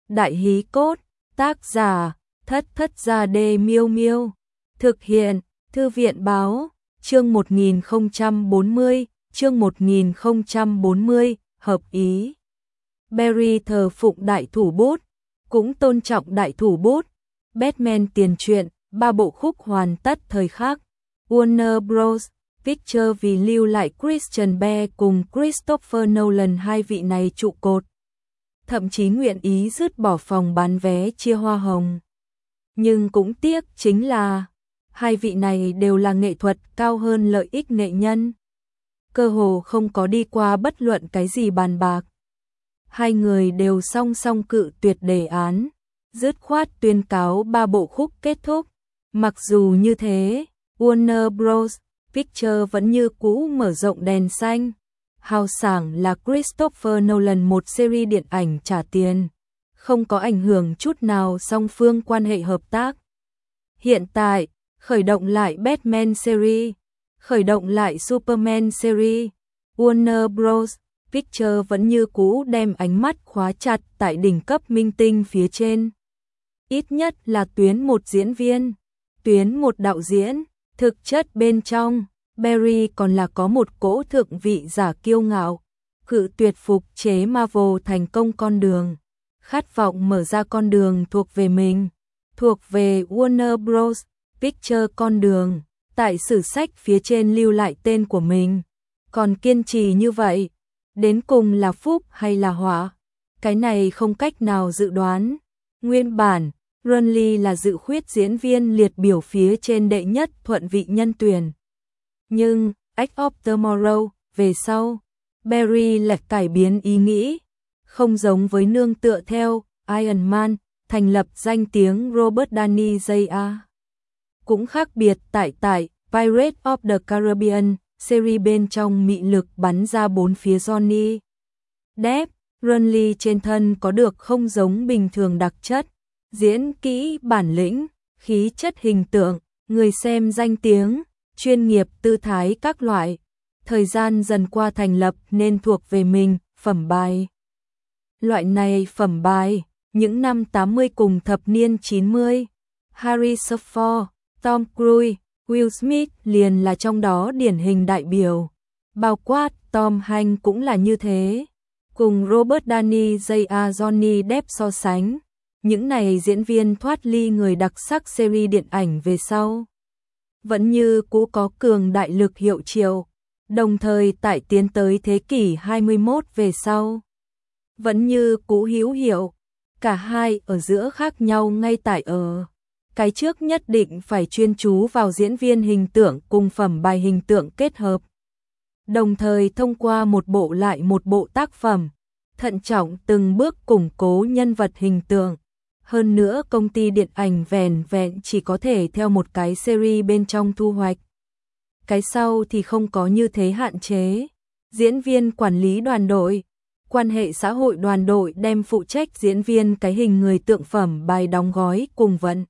Đại hí cốt, tác giả, Thất Thất Gia Đê Miêu Miêu. Thực hiện, Thư viện báo, chương 1040, chương 1040, hợp ý. Barry thờ phụng đại thủ bút, cũng tôn trọng đại thủ bút. Batman tiền truyện, 3 bộ khúc hoàn tất thời khắc. Warner Bros. Pictures vì lưu lại Christian Bale cùng Christopher Nolan, hai vị này trụ cột. Thậm chí nguyện ý dứt bỏ phòng bán vé chia hoa hồng. Nhưng cũng tiếc chính là hai vị này đều là nghệ thuật cao hơn lợi ích nghệ nhân. Cơ hồ không có đi qua bất luận cái gì bàn bạc. Hai người đều song song cự tuyệt đề án, dứt khoát tuyên cáo 3 bộ khúc kết thúc. Mặc dù như thế, Warner Bros. Pictures vẫn như cũ mở rộng đèn xanh. Hào sảng là Christopher Nolan một series điện ảnh trả tiền, không có ảnh hưởng chút nào song phương quan hệ hợp tác. Hiện tại, khởi động lại Batman series, khởi động lại Superman series, Warner Bros. Pictures vẫn như cũ đem ánh mắt khóa chặt tại đỉnh cấp minh tinh phía trên. Ít nhất là tuyến một diễn viên, tuyến một đạo diễn, thực chất bên trong, Barry còn là có một cỗ thượng vị giả kiêu ngạo, cự tuyệt phục chế Marvel thành công con đường, khát vọng mở ra con đường thuộc về mình, thuộc về Warner Bros. Pictures con đường, tại sử sách phía trên lưu lại tên của mình. Còn kiên trì như vậy, đến cùng là phúc hay là họa? Cái này không cách nào dự đoán. Nguyên bản, Ronley là dự khuyết diễn viên liệt biểu phía trên đệ nhất thuận vị nhân tuyển. Nhưng, Edge of Tomorrow, về sau, Barry lại cải biến ý nghĩ. Không giống với nương tựa theo Iron Man, thành lập danh tiếng Robert Downey Jr. Cũng khác biệt tại Pirates of the Caribbean, series bên trong mị lực bắn ra bốn phía Johnny Depp, Ronley trên thân có được không giống bình thường đặc chất, diễn kỹ, bản lĩnh, khí chất hình tượng, người xem danh tiếng, chuyên nghiệp, tư thái các loại. Thời gian dần qua thành lập nên thuộc về mình, phẩm bài. Loại này phẩm bài, những năm 80 cùng thập niên 90, Harrison Ford, Tom Cruise, Will Smith liền là trong đó điển hình đại biểu. Bao quát Tom Hanks cũng là như thế. Cùng Robert Downey Jr. Johnny Depp so sánh, những này diễn viên thoát ly người đặc sắc series điện ảnh về sau, vẫn như cũ có cường đại lực hiệu triệu, đồng thời tại tiến tới thế kỷ 21 về sau, vẫn như cũ hữu hiệu. Cả hai ở giữa khác nhau ngay tại ở cái trước nhất định phải chuyên chú vào diễn viên hình tượng cùng phẩm bài hình tượng kết hợp, đồng thời thông qua một bộ lại một bộ tác phẩm, thận trọng từng bước củng cố nhân vật hình tượng. Hơn nữa công ty điện ảnh vẻn vẹn chỉ có thể theo một cái series bên trong thu hoạch. Cái sau thì không có như thế hạn chế. Diễn viên quản lý đoàn đội, quan hệ xã hội đoàn đội đem phụ trách diễn viên cái hình người tượng phẩm bài đóng gói cùng vận.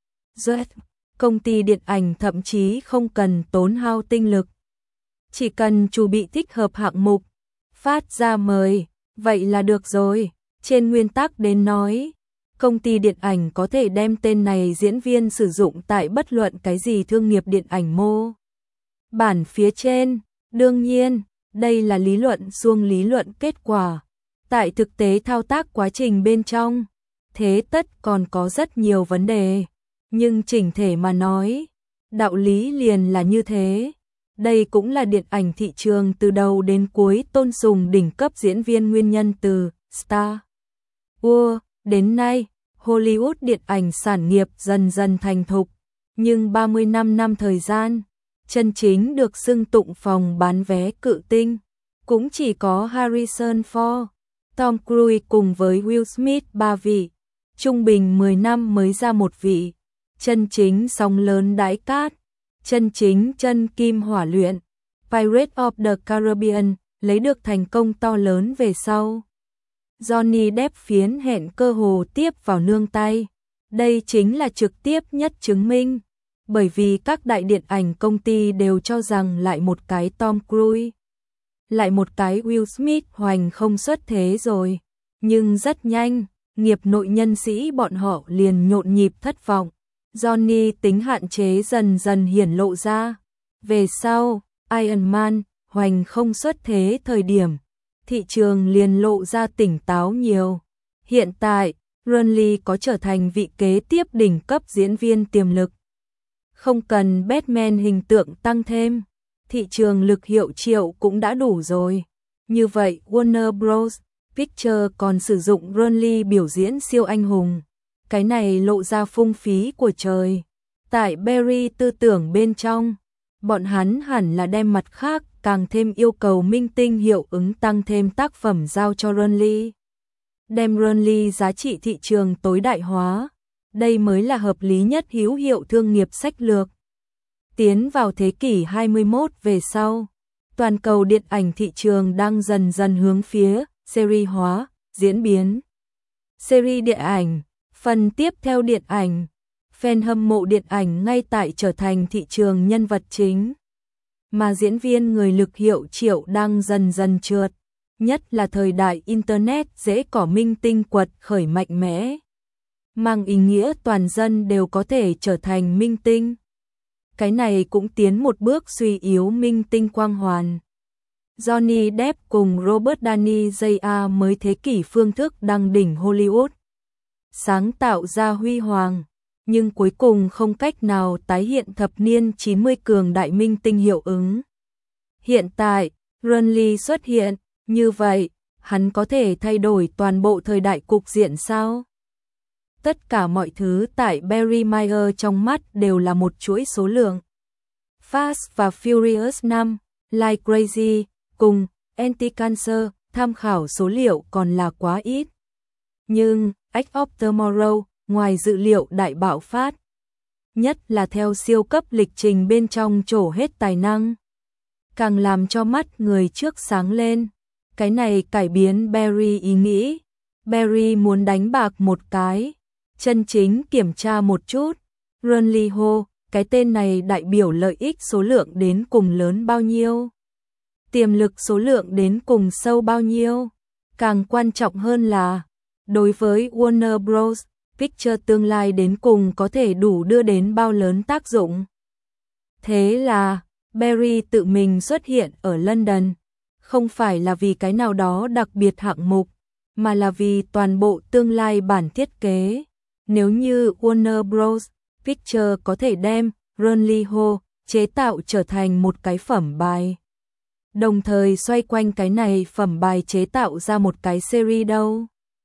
Công ty điện ảnh thậm chí không cần tốn hao tinh lực. Chỉ cần chuẩn bị thích hợp hạng mục, phát ra mời, vậy là được rồi. Trên nguyên tắc đến nói, công ty điện ảnh có thể đem tên này diễn viên sử dụng tại bất luận cái gì thương nghiệp điện ảnh mô bản phía trên. Đương nhiên, đây là lý luận suông lý luận kết quả. Tại thực tế thao tác quá trình bên trong, thế tất còn có rất nhiều vấn đề. Nhưng chỉnh thể mà nói, đạo lý liền là như thế. Đây cũng là điện ảnh thị trường từ đầu đến cuối tôn sùng đỉnh cấp diễn viên nguyên nhân từ Star Wars đến nay. Hollywood điện ảnh sản nghiệp dần dần thành thục, nhưng 35 năm thời gian, chân chính được xưng tụng phòng bán vé cự tinh, cũng chỉ có Harrison Ford, Tom Cruise cùng với Will Smith 3 vị, trung bình 10 năm mới ra một vị. Chân chính sóng lớn đãi cát, chân chính chân kim hỏa luyện, Pirates of the Caribbean lấy được thành công to lớn về sau. Johnny Depp phiến hẹn cơ hồ tiếp vào nương tay. Đây chính là trực tiếp nhất chứng minh, bởi vì các đại điện ảnh công ty đều cho rằng lại một cái Tom Cruise, lại một cái Will Smith hoành không xuất thế rồi. Nhưng rất nhanh, nghiệp nội nhân sĩ bọn họ liền nhộn nhịp thất vọng. Johnny tính hạn chế dần dần hiển lộ ra. Về sau, Iron Man hoành không xuất thế thời điểm, thị trường liền lộ ra tỉnh táo nhiều. Hiện tại, Ronly có trở thành vị kế tiếp đỉnh cấp diễn viên tiềm lực. Không cần Batman hình tượng tăng thêm, thị trường lực hiệu triệu cũng đã đủ rồi. Như vậy Warner Bros. Pictures còn sử dụng Ronly biểu diễn siêu anh hùng. Cái này lộ ra phung phí của trời. Tại Barry tư tưởng bên trong, bọn hắn hẳn là đem mặt khác càng thêm yêu cầu minh tinh hiệu ứng tăng thêm tác phẩm giao cho Ronly. Đem Ronly giá trị thị trường tối đại hóa. Đây mới là hợp lý nhất hữu hiệu thương nghiệp sách lược. Tiến vào thế kỷ 21 về sau, toàn cầu điện ảnh thị trường đang dần dần hướng phía series hóa, diễn biến. Series điện ảnh, phần tiếp theo điện ảnh, fan hâm mộ điện ảnh ngay tại trở thành thị trường nhân vật chính. Mà diễn viên người lực hiệu triệu đang dần dần trượt, nhất là thời đại Internet dễ có minh tinh quật khởi mạnh mẽ. Mang ý nghĩa toàn dân đều có thể trở thành minh tinh. Cái này cũng tiến một bước suy yếu minh tinh quang hoàn. Johnny Depp cùng Robert Downey Jr. mới thế kỷ phương thức đăng đỉnh Hollywood. Sáng tạo ra huy hoàng, nhưng cuối cùng không cách nào tái hiện thập niên 90 cường đại minh tinh hiệu ứng. Hiện tại, Ronly xuất hiện, như vậy, hắn có thể thay đổi toàn bộ thời đại cục diện sao? Tất cả mọi thứ tại Barry Meyer trong mắt đều là một chuỗi số lượng. Fast và Furious 5, Like Crazy, cùng Anti-Cancer, tham khảo số liệu còn là quá ít. Nhưng, Edge of Tomorrow, ngoài dự liệu đại bạo phát, nhất là theo siêu cấp lịch trình bên trong trổ hết tài năng, càng làm cho mắt người trước sáng lên. Cái này cải biến Barry ý nghĩ. Barry muốn đánh bạc một cái, chân chính kiểm tra một chút. Ronly hô, cái tên này đại biểu lợi ích số lượng đến cùng lớn bao nhiêu? Tiềm lực số lượng đến cùng sâu bao nhiêu? Càng quan trọng hơn là, đối với Warner Bros. Pictures tương lai đến cùng có thể đủ đưa đến bao lớn tác dụng. Thế là, Barry tự mình xuất hiện ở London, không phải là vì cái nào đó đặc biệt hạng mục, mà là vì toàn bộ tương lai bản thiết kế. Nếu như Warner Bros. Pictures có thể đem Ronly Ho chế tạo trở thành một cái phẩm bài, đồng thời xoay quanh cái này phẩm bài chế tạo ra một cái series đâu.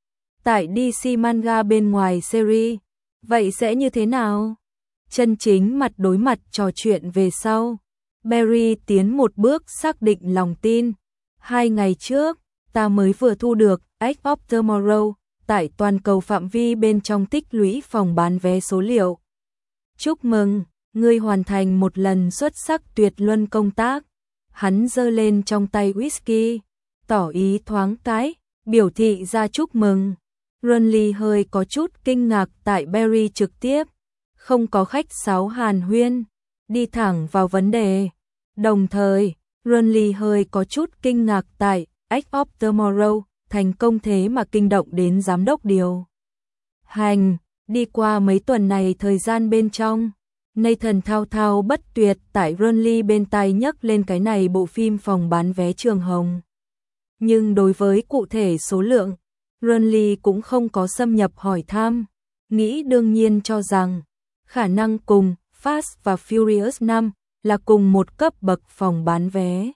Tại DC Manga bên ngoài series, vậy sẽ như thế nào? Chân chính mặt đối mặt trò chuyện về sau, Barry tiến một bước xác định lòng tin. 2 ngày trước, ta mới vừa thu được Edge of Tomorrow tại toàn cầu phạm vi bên trong tích lũy phòng bán vé số liệu. Chúc mừng, ngươi hoàn thành một lần xuất sắc tuyệt luân công tác. Hắn giơ lên trong tay whisky, tỏ ý thoáng cái, biểu thị ra chúc mừng. Ronly hơi có chút kinh ngạc tại Barry trực tiếp, không có khách sáo hàn huyên, đi thẳng vào vấn đề. Đồng thời, Ronly hơi có chút kinh ngạc tại Edge of Tomorrow thành công thế mà kinh động đến giám đốc điều hành. Đi qua mấy tuần này thời gian bên trong, Nathan thao thao bất tuyệt tại Ronly bên tai nhắc lên cái này bộ phim phòng bán vé Trường Hồng. Nhưng đối với cụ thể số lượng, Ronly cũng không có xâm nhập hỏi thăm, nghĩ đương nhiên cho rằng khả năng cùng Fast và Furious 5 là cùng một cấp bậc phòng bán vé.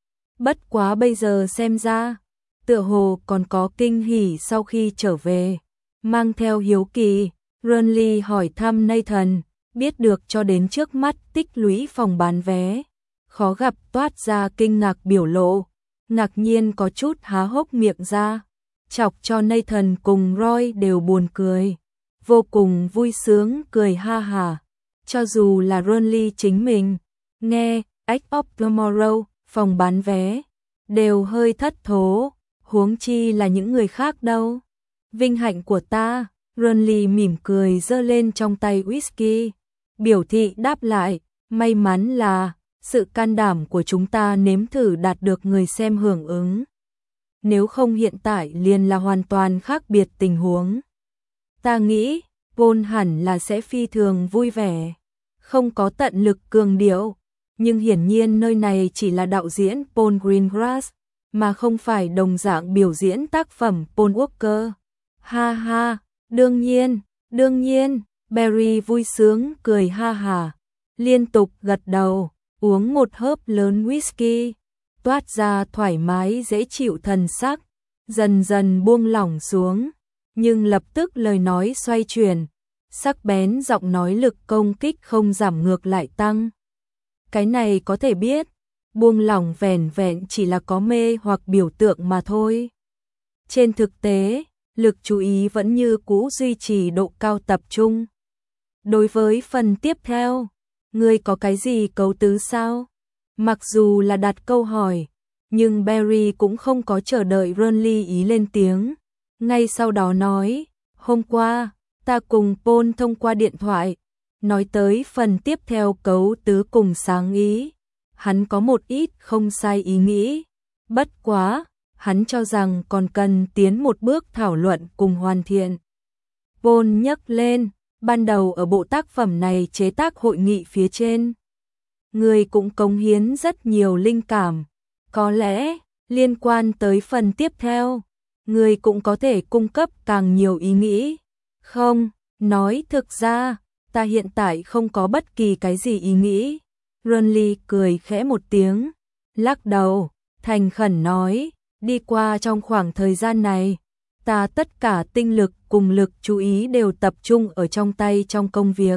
Bất quá bây giờ xem ra, tựa hồ còn có kinh hỉ sau khi trở về. Mang theo hiếu kỳ, Ronly hỏi thăm Nathan, biết được cho đến trước mắt tích lũy phòng bán vé. Khó gặp toát ra kinh ngạc biểu lộ, ngạc nhiên có chút há hốc miệng ra, chọc cho Nathan cùng Roy đều buồn cười, vô cùng vui sướng cười ha hả. Cho dù là Ronly chính mình, nghe Edge of Tomorrow, phòng bán vé, đều hơi thất thố, huống chi là những người khác đâu. Vinh hạnh của ta, Ronly mỉm cười giơ lên trong tay whisky, biểu thị đáp lại, may mắn là sự can đảm của chúng ta nếm thử đạt được người xem hưởng ứng. Nếu không hiện tại liền là hoàn toàn khác biệt tình huống. Ta nghĩ, Paul hẳn là sẽ phi thường vui vẻ. Không có tận lực cường điệu, nhưng hiển nhiên nơi này chỉ là đạo diễn Paul Greengrass, mà không phải đồng dạng biểu diễn tác phẩm Paul Walker. Ha ha, đương nhiên, Barry vui sướng cười ha hả, liên tục gật đầu, uống một hớp lớn whisky, toát ra thoải mái dễ chịu thần sắc, dần dần buông lỏng xuống, nhưng lập tức lời nói xoay chuyển, sắc bén giọng nói lực công kích không giảm ngược lại tăng. Cái này có thể biết, buông lỏng vẻn vẹn chỉ là có mê hoặc biểu tượng mà thôi. Trên thực tế, lực chú ý vẫn như cũ duy trì độ cao tập trung. Đối với phần tiếp theo, ngươi có cái gì cấu tứ sao? Mặc dù là đặt câu hỏi, nhưng Barry cũng không có chờ đợi Ronly ý lên tiếng. Ngay sau đó nói, hôm qua, ta cùng Paul thông qua điện thoại, nói tới phần tiếp theo cấu tứ cùng sáng ý. Hắn có một ít không sai ý nghĩ. Bất quá, hắn cho rằng còn cần tiến một bước thảo luận cùng hoàn thiện. Paul nhắc lên, ban đầu ở bộ tác phẩm này chế tác hội nghị phía trên. Người cũng cống hiến rất nhiều linh cảm. Có lẽ, liên quan tới phần tiếp theo, người cũng có thể cung cấp càng nhiều ý nghĩ. Không, nói thực ra, ta hiện tại không có bất kỳ cái gì ý nghĩ. Ronly cười khẽ một tiếng, lắc đầu, thành khẩn nói, đi qua trong khoảng thời gian này, ta tất cả tinh lực cùng lực chú ý đều tập trung ở trong tay trong công việc.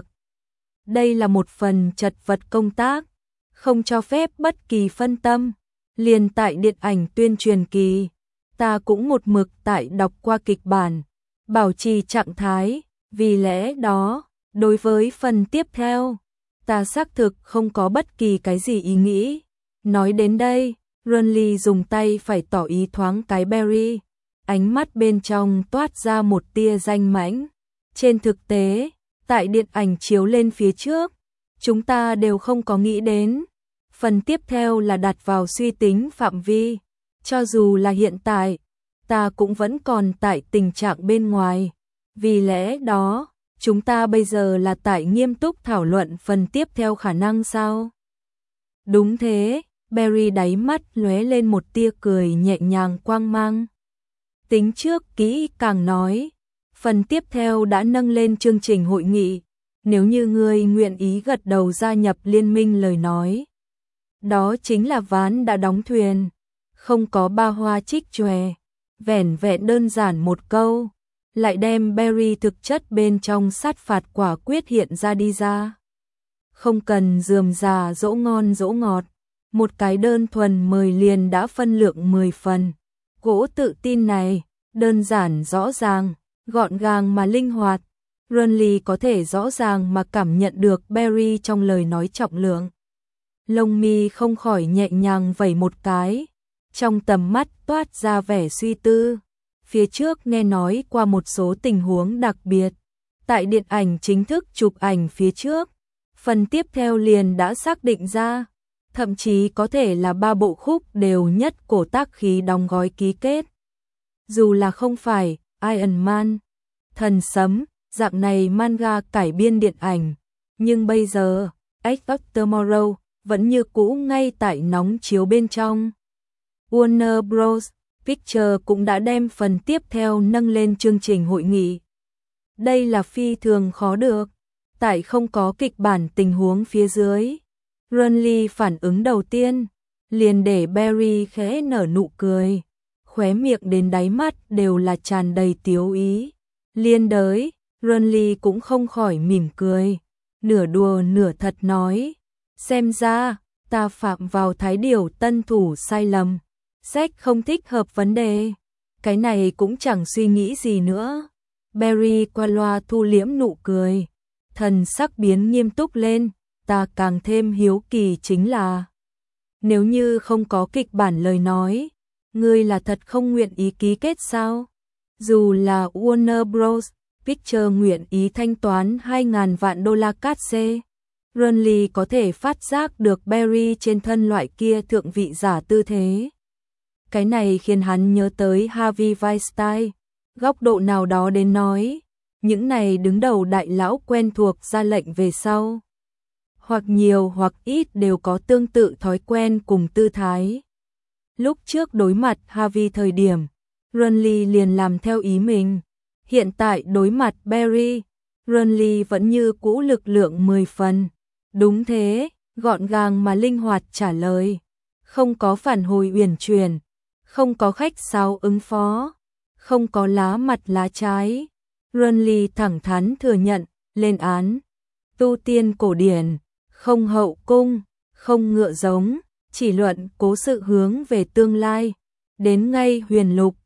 Đây là một phần chật vật công tác, không cho phép bất kỳ phân tâm. Liền tại điện ảnh tuyên truyền kỳ, ta cũng một mực tại đọc qua kịch bản, bảo trì trạng thái, vì lẽ đó, đối với phần tiếp theo, ta xác thực không có bất kỳ cái gì ý nghĩ. Nói đến đây, Ronly dùng tay phải tỏ ý thoáng cái Barry, ánh mắt bên trong toát ra một tia danh mãnh. Trên thực tế, tại điện ảnh chiếu lên phía trước, chúng ta đều không có nghĩ đến. Phần tiếp theo là đặt vào suy tính phạm vi, cho dù là hiện tại, ta cũng vẫn còn tại tình trạng bên ngoài. Vì lẽ đó, chúng ta bây giờ là tại nghiêm túc thảo luận phần tiếp theo khả năng sao? Đúng thế, Barry đáy mắt lóe lên một tia cười nhẹ nhàng quang mang. Tính trước kỹ càng nói, phần tiếp theo đã nâng lên chương trình hội nghị, nếu như ngươi nguyện ý gật đầu gia nhập liên minh lời nói. Đó chính là ván đã đóng thuyền, không có ba hoa trích chòe, vẻn vẹn đơn giản một câu, lại đem Barry thực chất bên trong sát phạt quả quyết hiện ra đi ra. Không cần rườm rà dỗ ngon dỗ ngọt, một cái đơn thuần mời liền đã phân lượng 10 phần. Cỗ tự tin này, đơn giản rõ ràng, gọn gàng mà linh hoạt. Ronly có thể rõ ràng mà cảm nhận được Barry trong lời nói trọng lượng. Lông mi không khỏi nhẹ nhàng vẩy một cái, trong tầm mắt toát ra vẻ suy tư. Phía trước nghe nói qua một số tình huống đặc biệt, tại điện ảnh chính thức chụp ảnh phía trước, phần tiếp theo liền đã xác định ra, thậm chí có thể là 3 bộ khúc đều nhất cổ tác khí đóng gói ký kết. Dù là không phải Iron Man, Thần Sấm, dạng này manga cải biên điện ảnh, nhưng bây giờ, Edge of Tomorrow vẫn như cũ ngay tại nóng chiếu bên trong. Warner Bros. Pictures cũng đã đem phần tiếp theo nâng lên chương trình hội nghị. Đây là phi thường khó được, tại không có kịch bản tình huống phía dưới. Ronly phản ứng đầu tiên, liền để Barry khẽ nở nụ cười, khóe miệng đến đáy mắt đều là tràn đầy tiếu ý. Liên đới, Ronly cũng không khỏi mỉm cười, nửa đùa nửa thật nói, xem ra, ta phạm vào thái điều tân thủ sai lầm. Sách không thích hợp vấn đề. Cái này cũng chẳng suy nghĩ gì nữa. Barry qua loa thu liễm nụ cười. Thần sắc biến nghiêm túc lên. Ta càng thêm hiếu kỳ chính là, nếu như không có kịch bản lời nói, ngươi là thật không nguyện ý ký kết sao? Dù là Warner Bros. Pictures nguyện ý thanh toán 2.000 vạn đô la cát xê. Ronly có thể phát giác được Barry trên thân loại kia thượng vị giả tư thế. Cái này khiến hắn nhớ tới Harvey Weinstein, góc độ nào đó đến nói, những này đứng đầu đại lão quen thuộc ra lệnh về sau. Hoặc nhiều hoặc ít đều có tương tự thói quen cùng tư thái. Lúc trước đối mặt Harvey thời điểm, Renly liền làm theo ý mình. Hiện tại đối mặt Barry, Renly vẫn như cũ lực lượng 10 phần. Đúng thế, gọn gàng mà linh hoạt trả lời. Không có phản hồi uyển chuyển, không có khách sáo ứng phó, không có lá mặt lá trái. Renly thẳng thắn thừa nhận, lên án. Tu tiên cổ điển, không hậu cung, không ngựa giống, chỉ luận cố sự hướng về tương lai. Đến ngay huyền lục,